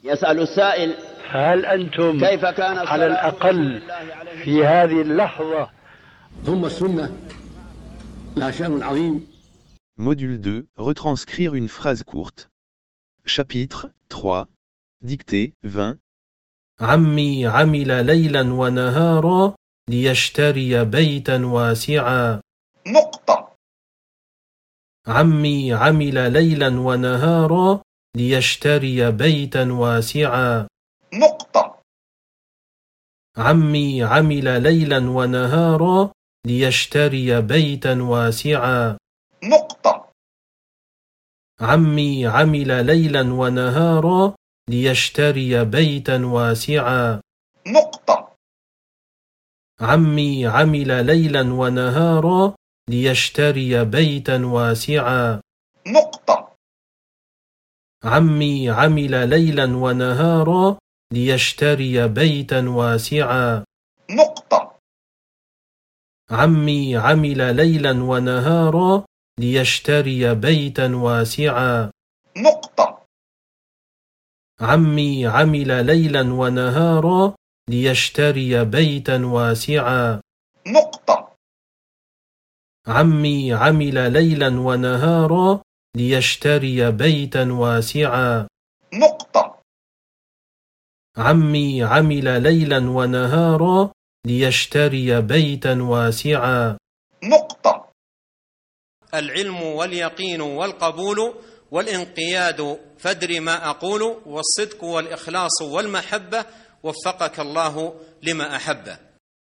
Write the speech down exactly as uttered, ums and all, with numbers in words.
يسأل السائل: هل أنتم كيف كان على الأقل في هذه اللحظة؟ ثم السنة لها شأن عظيم. Module deux, retranscrire une phrase courte. Chapitre trois, dictée vingt. عمي عمل ليلا ونهارا ليشتري بيتا واسعا. نقطة. عمي عمل ليلا ونهارا ليشتري بيتا واسعا. نقطة. عمي عمل ليلا ونهارا ليشتري بيتا واسعا. نقطة. عمي عمل ليلا ونهارا ليشتري بيتا واسعا. نقطة. عمي عمل ليلا ونهارا ليشتري بيتا واسعا. نقطة. عمي عمل ليلا ونهارا ليشتري بيتا واسعا. نقطة. عمي عمل ليلا ونهارا ليشتري بيتا واسعا. نقطة. عمي عمل ليلا ونهارا ليشتري بيتا واسعا. نقطة. عمي عمل ليلا ونهارا ليشتري بيتا واسعا. نقطة. عمي عمل ليلا ونهارا ليشتري بيتا واسعا. نقطة. العلم واليقين والقبول والانقياد فادر ما أقول، والصدق والإخلاص والمحبة، وفقك الله لما أحبه.